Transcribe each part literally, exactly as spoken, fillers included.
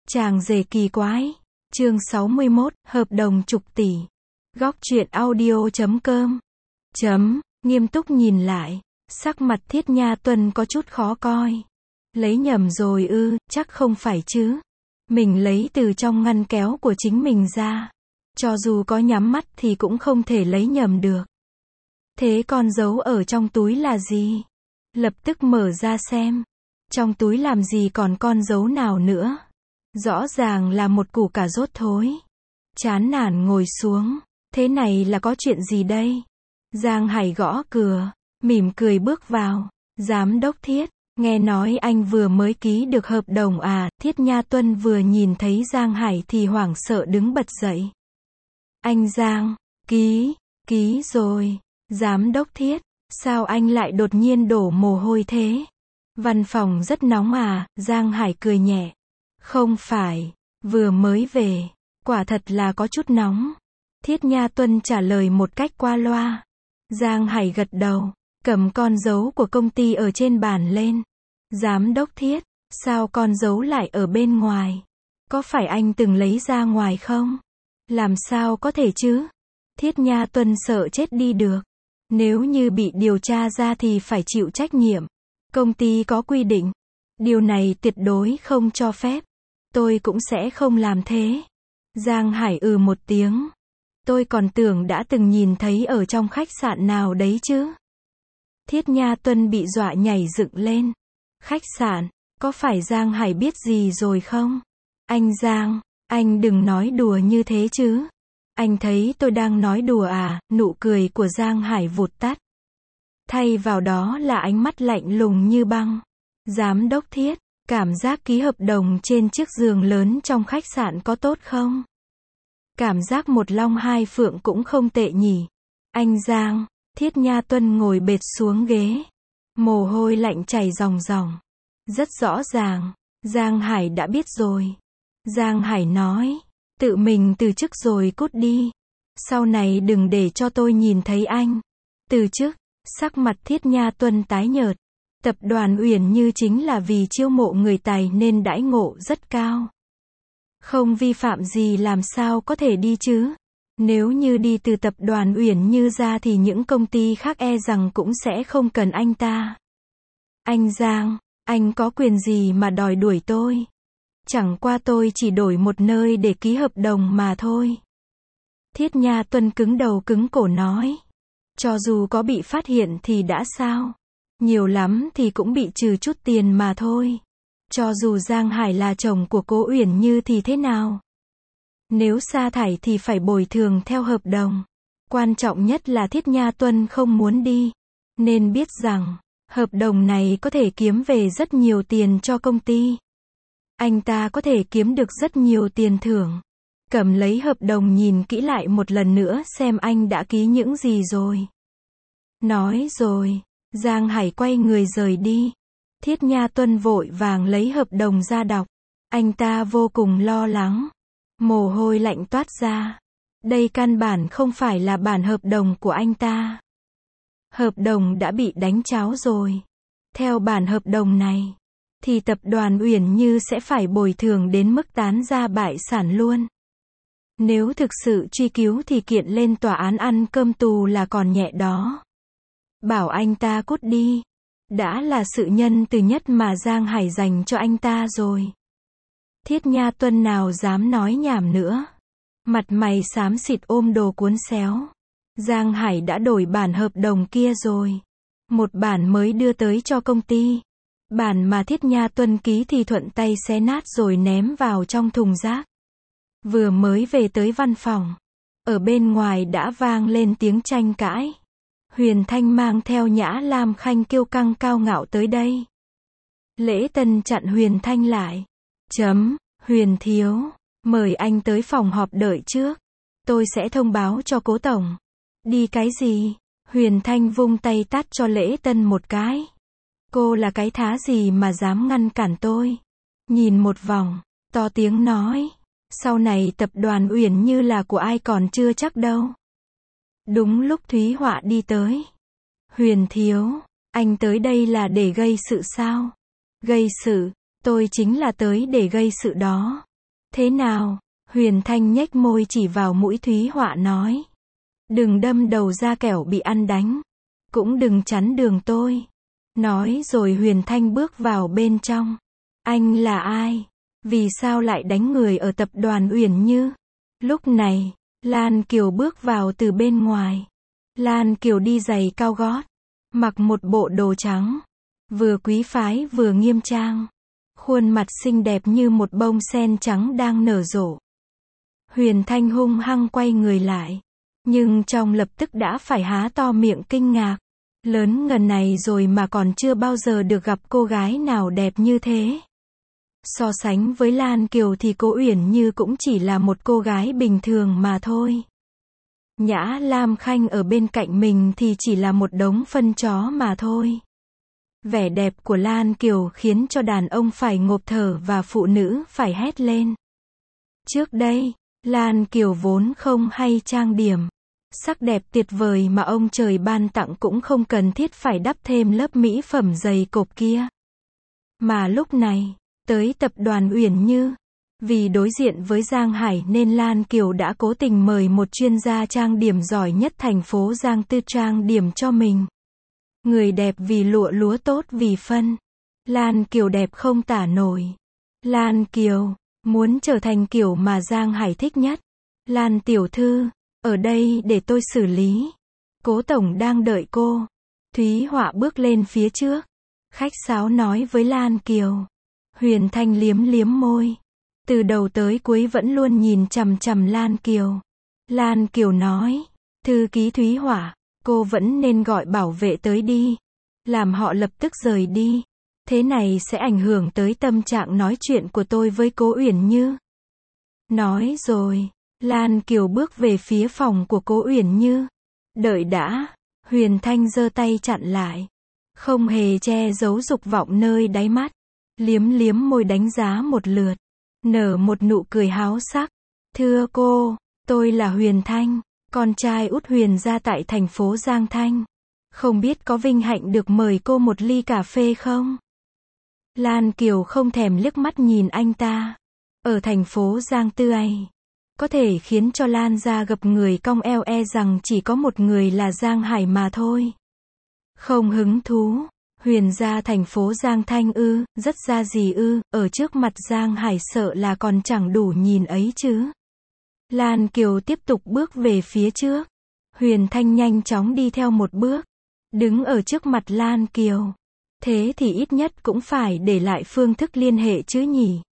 Chàng rể kỳ quái. Chương sáu mươi mốt, hợp đồng chục tỷ. Góc truyện audio chấm com. Chấm, nghiêm túc nhìn lại. Sắc mặt Thiết Nha Tuân có chút khó coi. Lấy nhầm rồi ư, chắc không phải chứ. Mình lấy từ trong ngăn kéo của chính mình ra. Cho dù có nhắm mắt thì cũng không thể lấy nhầm được. Thế con dấu ở trong túi là gì? Lập tức mở ra xem. Trong túi làm gì còn con dấu nào nữa? Rõ ràng là một củ cà rốt thối. Chán nản ngồi xuống. Thế này là có chuyện gì đây? Giang Hải gõ cửa, mỉm cười bước vào. Giám đốc Thiết, nghe nói anh vừa mới ký được hợp đồng à? Thiết Nha Tuân vừa nhìn thấy Giang Hải thì hoảng sợ đứng bật dậy. Anh Giang, ký, ký rồi. Giám đốc Thiết, sao anh lại đột nhiên đổ mồ hôi thế? Văn phòng rất nóng à? Giang Hải cười nhẹ. Không phải, vừa mới về, quả thật là có chút nóng. Thiết Nha Tuân trả lời một cách qua loa. Giang Hải gật đầu, cầm con dấu của công ty ở trên bàn lên. Giám đốc Thiết, sao con dấu lại ở bên ngoài? Có phải anh từng lấy ra ngoài không? Làm sao có thể chứ? Thiết Nha Tuân sợ chết đi được. Nếu như bị điều tra ra thì phải chịu trách nhiệm. Công ty có quy định. Điều này tuyệt đối không cho phép. Tôi cũng sẽ không làm thế. Giang Hải ừ một tiếng. Tôi còn tưởng đã từng nhìn thấy ở trong khách sạn nào đấy chứ. Thiết Nha Tuân bị dọa nhảy dựng lên. Khách sạn, có phải Giang Hải biết gì rồi không? Anh Giang, anh đừng nói đùa như thế chứ. Anh thấy tôi đang nói đùa à? Nụ cười của Giang Hải vụt tắt. Thay vào đó là ánh mắt lạnh lùng như băng. Giám đốc Thiết, cảm giác ký hợp đồng trên chiếc giường lớn trong khách sạn có tốt không? Cảm giác một long hai phượng cũng không tệ nhỉ. Anh Giang, Thiết Nha Tuân ngồi bệt xuống ghế. Mồ hôi lạnh chảy ròng ròng. Rất rõ ràng, Giang Hải đã biết rồi. Giang Hải nói, tự mình từ chức rồi cút đi. Sau này đừng để cho tôi nhìn thấy anh. Từ chức, sắc mặt Thiết Nha Tuân tái nhợt. Tập đoàn Uyển Như chính là vì chiêu mộ người tài nên đãi ngộ rất cao. Không vi phạm gì làm sao có thể đi chứ? Nếu như đi từ tập đoàn Uyển Như ra thì những công ty khác e rằng cũng sẽ không cần anh ta. Anh Giang, anh có quyền gì mà đòi đuổi tôi? Chẳng qua tôi chỉ đổi một nơi để ký hợp đồng mà thôi. Thiết Nha Tuân cứng đầu cứng cổ nói. Cho dù có bị phát hiện thì đã sao? Nhiều lắm thì cũng bị trừ chút tiền mà thôi. Cho dù Giang Hải là chồng của cô Uyển Như thì thế nào? Nếu sa thải thì phải bồi thường theo hợp đồng. Quan trọng nhất là Thiết Nha Tuân không muốn đi. Nên biết rằng, hợp đồng này có thể kiếm về rất nhiều tiền cho công ty. Anh ta có thể kiếm được rất nhiều tiền thưởng. Cầm lấy hợp đồng nhìn kỹ lại một lần nữa xem anh đã ký những gì rồi. Nói rồi, Giang Hải quay người rời đi. Thiết Nha Tuân vội vàng lấy hợp đồng ra đọc. Anh ta vô cùng lo lắng. Mồ hôi lạnh toát ra. Đây căn bản không phải là bản hợp đồng của anh ta. Hợp đồng đã bị đánh tráo rồi. Theo bản hợp đồng này, thì tập đoàn Uyển Như sẽ phải bồi thường đến mức tán gia bại sản luôn. Nếu thực sự truy cứu thì kiện lên tòa án ăn cơm tù là còn nhẹ đó. Bảo anh ta cút đi. Đã là sự nhân từ nhất mà Giang Hải dành cho anh ta rồi. Thiết Nha Tuân nào dám nói nhảm nữa. Mặt mày xám xịt ôm đồ cuốn xéo. Giang Hải đã đổi bản hợp đồng kia rồi. Một bản mới đưa tới cho công ty. Bản mà Thiết Nha Tuân ký thì thuận tay xé nát rồi ném vào trong thùng rác. Vừa mới về tới văn phòng. Ở bên ngoài đã vang lên tiếng tranh cãi. Huyền Thanh mang theo Nhã Lam Khanh kiêu căng cao ngạo tới đây. Lễ Tân chặn Huyền Thanh lại. Chấm, Huyền thiếu, mời anh tới phòng họp đợi trước. Tôi sẽ thông báo cho cố tổng. Đi cái gì? Huyền Thanh vung tay tát cho Lễ Tân một cái. Cô là cái thá gì mà dám ngăn cản tôi? Nhìn một vòng, to tiếng nói. Sau này tập đoàn Uyển Như là của ai còn chưa chắc đâu. Đúng lúc Thúy Họa đi tới. Huyền thiếu, anh tới đây là để gây sự sao? Gây sự, tôi chính là tới để gây sự đó. Thế nào? Huyền Thanh nhếch môi chỉ vào mũi Thúy Họa nói. Đừng đâm đầu ra kẻo bị ăn đánh. Cũng đừng chắn đường tôi. Nói rồi Huyền Thanh bước vào bên trong. Anh là ai? Vì sao lại đánh người ở tập đoàn Uyển Như? Lúc này, Lan Kiều bước vào từ bên ngoài. Lan Kiều đi giày cao gót, mặc một bộ đồ trắng, vừa quý phái vừa nghiêm trang. Khuôn mặt xinh đẹp như một bông sen trắng đang nở rộ. Huyền Thanh hung hăng quay người lại, nhưng trong lập tức đã phải há to miệng kinh ngạc. Lớn ngần này rồi mà còn chưa bao giờ được gặp cô gái nào đẹp như thế. So sánh với Lan Kiều thì cô Uyển Như cũng chỉ là một cô gái bình thường mà thôi. Nhã Lam Khanh ở bên cạnh mình thì chỉ là một đống phân chó mà thôi. Vẻ đẹp của Lan Kiều khiến cho đàn ông phải ngộp thở và phụ nữ phải hét lên. Trước đây, Lan Kiều vốn không hay trang điểm. Sắc đẹp tuyệt vời mà ông trời ban tặng cũng không cần thiết phải đắp thêm lớp mỹ phẩm dày cộp kia. Mà lúc này, tới tập đoàn Uyển Như, vì đối diện với Giang Hải nên Lan Kiều đã cố tình mời một chuyên gia trang điểm giỏi nhất thành phố Giang Tư trang điểm cho mình. Người đẹp vì lụa lúa tốt vì phân. Lan Kiều đẹp không tả nổi. Lan Kiều, muốn trở thành kiểu mà Giang Hải thích nhất. Lan tiểu thư, ở đây để tôi xử lý. Cố tổng đang đợi cô. Thúy Họa bước lên phía trước. Khách sáo nói với Lan Kiều. Huyền Thanh liếm liếm môi. Từ đầu tới cuối vẫn luôn nhìn chằm chằm Lan Kiều. Lan Kiều nói. Thư ký Thúy Họa, cô vẫn nên gọi bảo vệ tới đi. Làm họ lập tức rời đi. Thế này sẽ ảnh hưởng tới tâm trạng nói chuyện của tôi với cố Uyển Như. Nói rồi, Lan Kiều bước về phía phòng của cố Uyển Như. Đợi đã, Huyền Thanh giơ tay chặn lại. Không hề che giấu dục vọng nơi đáy mắt. Liếm liếm môi đánh giá một lượt. Nở một nụ cười háo sắc. Thưa cô, tôi là Huyền Thanh, con trai út Huyền gia tại thành phố Giang Thanh. Không biết có vinh hạnh được mời cô một ly cà phê không? Lan Kiều không thèm liếc mắt nhìn anh ta. Ở thành phố Giang Tư ấy, có thể khiến cho Lan gia gặp người cong eo e rằng chỉ có một người là Giang Hải mà thôi. Không hứng thú. Huyền gia thành phố Giang Thanh ư, rất ra gì ư, ở trước mặt Giang Hải sợ là còn chẳng đủ nhìn ấy chứ. Lan Kiều tiếp tục bước về phía trước. Huyền Thanh nhanh chóng đi theo một bước. Đứng ở trước mặt Lan Kiều. Thế thì ít nhất cũng phải để lại phương thức liên hệ chứ nhỉ.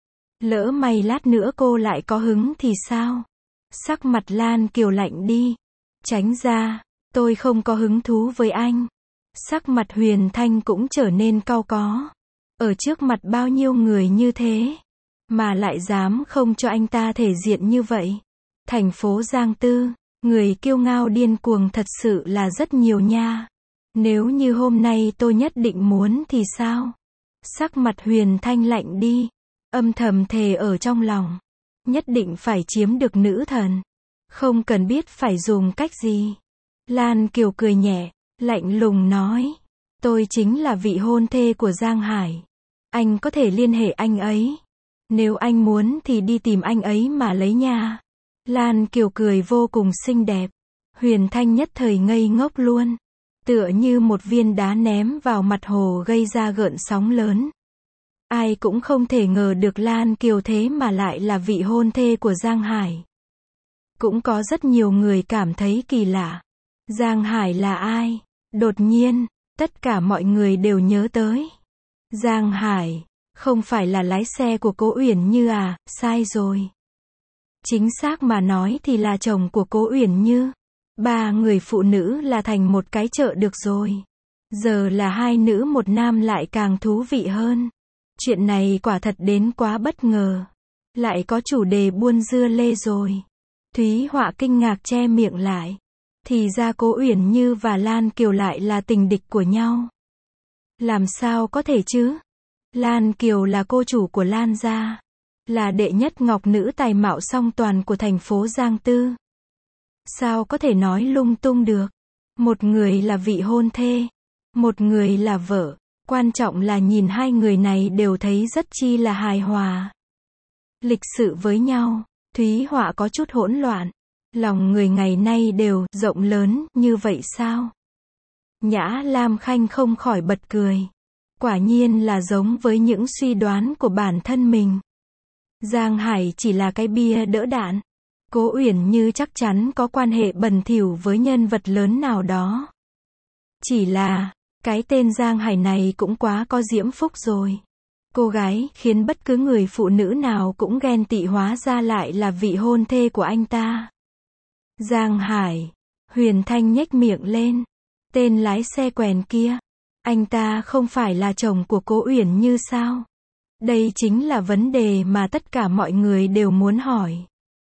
Lỡ may lát nữa cô lại có hứng thì sao? Sắc mặt Lan Kiều lạnh đi. Tránh ra, tôi không có hứng thú với anh. Sắc mặt Huyền Thanh cũng trở nên cau có. Ở trước mặt bao nhiêu người như thế, mà lại dám không cho anh ta thể diện như vậy. Thành phố Giang Tư, người kiêu ngao điên cuồng thật sự là rất nhiều nha. Nếu như hôm nay tôi nhất định muốn thì sao? Sắc mặt Huyền Thanh lạnh đi. Âm thầm thề ở trong lòng. Nhất định phải chiếm được nữ thần. Không cần biết phải dùng cách gì. Lan Kiều cười nhẹ, lạnh lùng nói. Tôi chính là vị hôn thê của Giang Hải. Anh có thể liên hệ anh ấy. Nếu anh muốn thì đi tìm anh ấy mà lấy nha. Lan Kiều cười vô cùng xinh đẹp. Huyền Thanh nhất thời ngây ngốc luôn. Tựa như một viên đá ném vào mặt hồ gây ra gợn sóng lớn. Ai cũng không thể ngờ được Lan Kiều thế mà lại là vị hôn thê của Giang Hải. Cũng có rất nhiều người cảm thấy kỳ lạ. Giang Hải là ai? Đột nhiên, tất cả mọi người đều nhớ tới. Giang Hải, không phải là lái xe của cố Uyển Như à, sai rồi. Chính xác mà nói thì là chồng của cố Uyển Như. Ba người phụ nữ là thành một cái chợ được rồi. Giờ là hai nữ một nam lại càng thú vị hơn. Chuyện này quả thật đến quá bất ngờ. Lại có chủ đề buôn dưa lê rồi. Thúy Họa kinh ngạc che miệng lại. Thì ra cố Uyển Như và Lan Kiều lại là tình địch của nhau. Làm sao có thể chứ? Lan Kiều là cô chủ của Lan gia. Là đệ nhất ngọc nữ tài mạo song toàn của thành phố Giang Tư. Sao có thể nói lung tung được? Một người là vị hôn thê. Một người là vợ. Quan trọng là nhìn hai người này đều thấy rất chi là hài hòa. lịch sự với nhau. Thúy Họa có chút hỗn loạn. Lòng người ngày nay đều rộng lớn như vậy sao? Nhã Lam Khanh không khỏi bật cười. Quả nhiên là giống với những suy đoán của bản thân mình. Giang Hải chỉ là cái bia đỡ đạn. Cố Uyển Như chắc chắn có quan hệ bẩn thỉu với nhân vật lớn nào đó. Chỉ là, cái tên Giang Hải này cũng quá có diễm phúc rồi. Cô gái khiến bất cứ người phụ nữ nào cũng ghen tị, hóa ra lại là vị hôn thê của anh ta. Giang Hải. Huyền Thanh nhếch miệng lên. Tên lái xe quèn kia. Anh ta không phải là chồng của Cố Uyển Như sao? Đây chính là vấn đề mà tất cả mọi người đều muốn hỏi.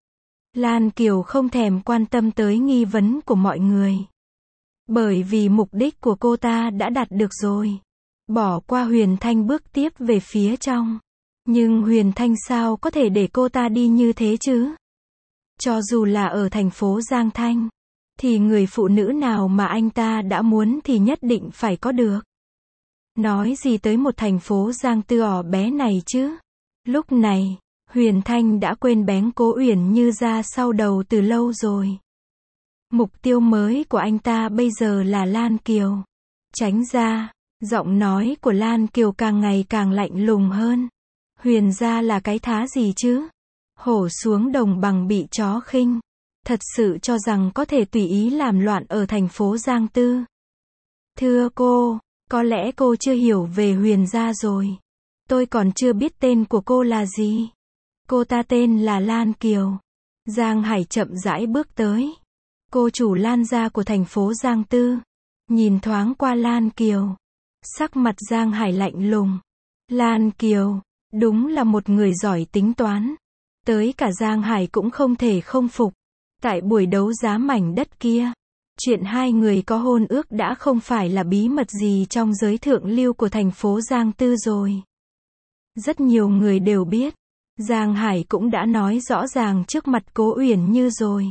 Lan Kiều không thèm quan tâm tới nghi vấn của mọi người. Bởi vì mục đích của cô ta đã đạt được rồi. Bỏ qua Huyền Thanh bước tiếp về phía trong. Nhưng Huyền Thanh sao có thể để cô ta đi như thế chứ? Cho dù là ở thành phố Giang Thanh, thì người phụ nữ nào mà anh ta đã muốn thì nhất định phải có được. Nói gì tới một thành phố Giang Tư ỏ bé này chứ? Lúc này, Huyền Thanh đã quên bén Cố Uyển Như ra sau đầu từ lâu rồi. Mục tiêu mới của anh ta bây giờ là Lan Kiều. Tránh ra, giọng nói của Lan Kiều càng ngày càng lạnh lùng hơn. Huyền gia là cái thá gì chứ? Hổ xuống đồng bằng bị chó khinh. Thật sự cho rằng có thể tùy ý làm loạn ở thành phố Giang Tư. Thưa cô, có lẽ cô chưa hiểu về Huyền gia rồi. Tôi còn chưa biết tên của cô là gì. Cô ta tên là Lan Kiều. Giang Hải chậm rãi bước tới. Cô chủ Lan gia của thành phố Giang Tư. Nhìn thoáng qua Lan Kiều. Sắc mặt Giang Hải lạnh lùng. Lan Kiều, đúng là một người giỏi tính toán. Tới cả Giang Hải cũng không thể không phục. Tại buổi đấu giá mảnh đất kia, chuyện hai người có hôn ước đã không phải là bí mật gì trong giới thượng lưu của thành phố Giang Tư rồi. Rất nhiều người đều biết. Giang Hải cũng đã nói rõ ràng trước mặt Cố Uyển Như rồi.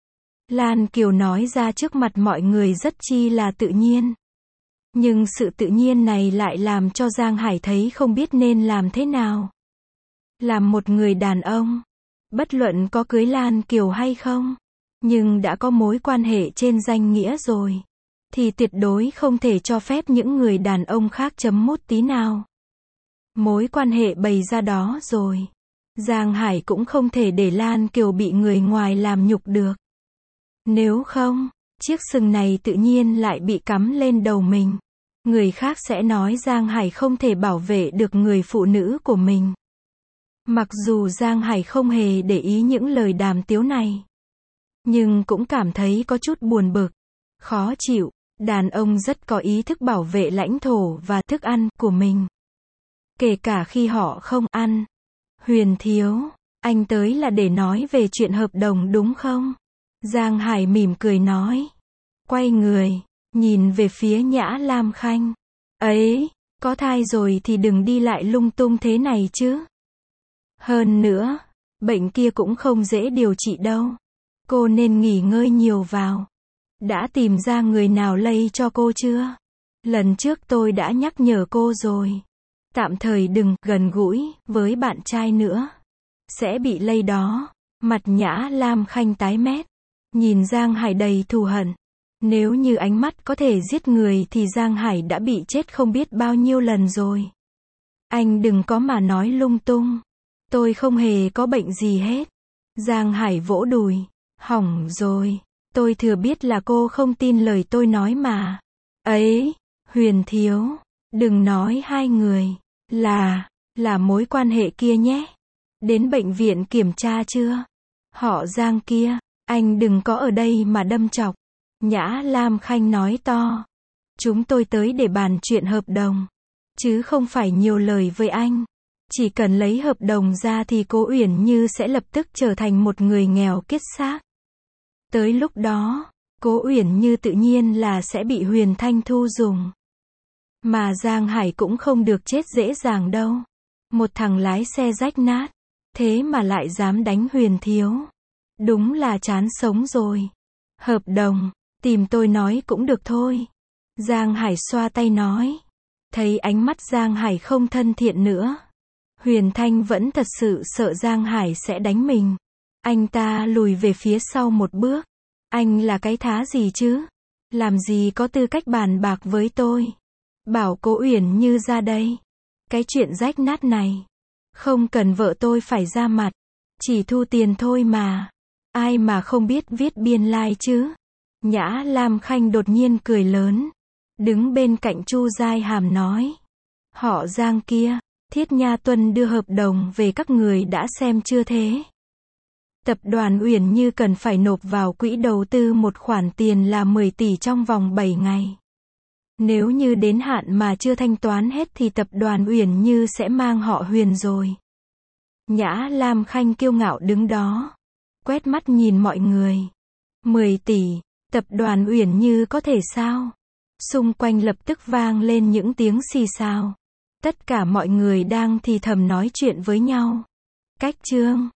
Lan Kiều nói ra trước mặt mọi người rất chi là tự nhiên. Nhưng sự tự nhiên này lại làm cho Giang Hải thấy không biết nên làm thế nào. Làm một người đàn ông, bất luận có cưới Lan Kiều hay không, nhưng đã có mối quan hệ trên danh nghĩa rồi, thì tuyệt đối không thể cho phép những người đàn ông khác chấm mút tí nào. Mối quan hệ bày ra đó rồi. Giang Hải cũng không thể để Lan Kiều bị người ngoài làm nhục được. Nếu không, chiếc sừng này tự nhiên lại bị cắm lên đầu mình. Người khác sẽ nói Giang Hải không thể bảo vệ được người phụ nữ của mình. Mặc dù Giang Hải không hề để ý những lời đàm tiếu này, nhưng cũng cảm thấy có chút buồn bực, khó chịu. Đàn ông rất có ý thức bảo vệ lãnh thổ và thức ăn của mình. Kể cả khi họ không ăn. Huyền thiếu, anh tới là để nói về chuyện hợp đồng đúng không? Giang Hải mỉm cười nói. Quay người, nhìn về phía Nhã Lam Khanh. Ấy, có thai rồi thì đừng đi lại lung tung thế này chứ. Hơn nữa, bệnh kia cũng không dễ điều trị đâu. Cô nên nghỉ ngơi nhiều vào. Đã tìm ra người nào lây cho cô chưa? Lần trước tôi đã nhắc nhở cô rồi. Tạm thời đừng gần gũi với bạn trai nữa. Sẽ bị lây đó. Mặt Nhã Lam Khanh tái mét. Nhìn Giang Hải đầy thù hận. Nếu như ánh mắt có thể giết người thì Giang Hải đã bị chết không biết bao nhiêu lần rồi. Anh đừng có mà nói lung tung. Tôi không hề có bệnh gì hết. Giang Hải vỗ đùi. Hỏng rồi. Tôi thừa biết là cô không tin lời tôi nói mà. Ấy, Huyền thiếu. Đừng nói hai người. Là, là mối quan hệ kia nhé. Đến bệnh viện kiểm tra chưa? Họ Giang kia. Anh đừng có ở đây mà đâm chọc. Nhã Lam Khanh nói to. Chúng tôi tới để bàn chuyện hợp đồng. Chứ không phải nhiều lời với anh. Chỉ cần lấy hợp đồng ra thì Cố Uyển Như sẽ lập tức trở thành một người nghèo kiết xác. Tới lúc đó, Cố Uyển Như tự nhiên là sẽ bị Huyền Thanh thu dùng. Mà Giang Hải cũng không được chết dễ dàng đâu. Một thằng lái xe rách nát. Thế mà lại dám đánh Huyền thiếu. Đúng là chán sống rồi. Hợp đồng, tìm tôi nói cũng được thôi. Giang Hải xoa tay nói. Thấy ánh mắt Giang Hải không thân thiện nữa. Huyền Thanh vẫn thật sự sợ Giang Hải sẽ đánh mình. Anh ta lùi về phía sau một bước. Anh là cái thá gì chứ? Làm gì có tư cách bàn bạc với tôi? Bảo Cố Uyển Như ra đây. Cái chuyện rách nát này. Không cần vợ tôi phải ra mặt. Chỉ thu tiền thôi mà. Ai mà không biết viết biên lai like chứ? Nhã Lam Khanh đột nhiên cười lớn. Đứng bên cạnh Chu Giai Hàm nói. Họ Giang kia, Thiết Nha Tuân đưa hợp đồng về các người đã xem chưa thế? Tập đoàn Uyển Như cần phải nộp vào quỹ đầu tư một khoản tiền là mười tỷ trong vòng bảy ngày. Nếu như đến hạn mà chưa thanh toán hết thì tập đoàn Uyển Như sẽ mang họ Huyền rồi. Nhã Lam Khanh kiêu ngạo đứng đó, quét mắt nhìn mọi người. mười tỷ, tập đoàn Uyển Như có thể sao? Xung quanh lập tức vang lên những tiếng xì xào. Tất cả mọi người đang thì thầm nói chuyện với nhau. Cách chương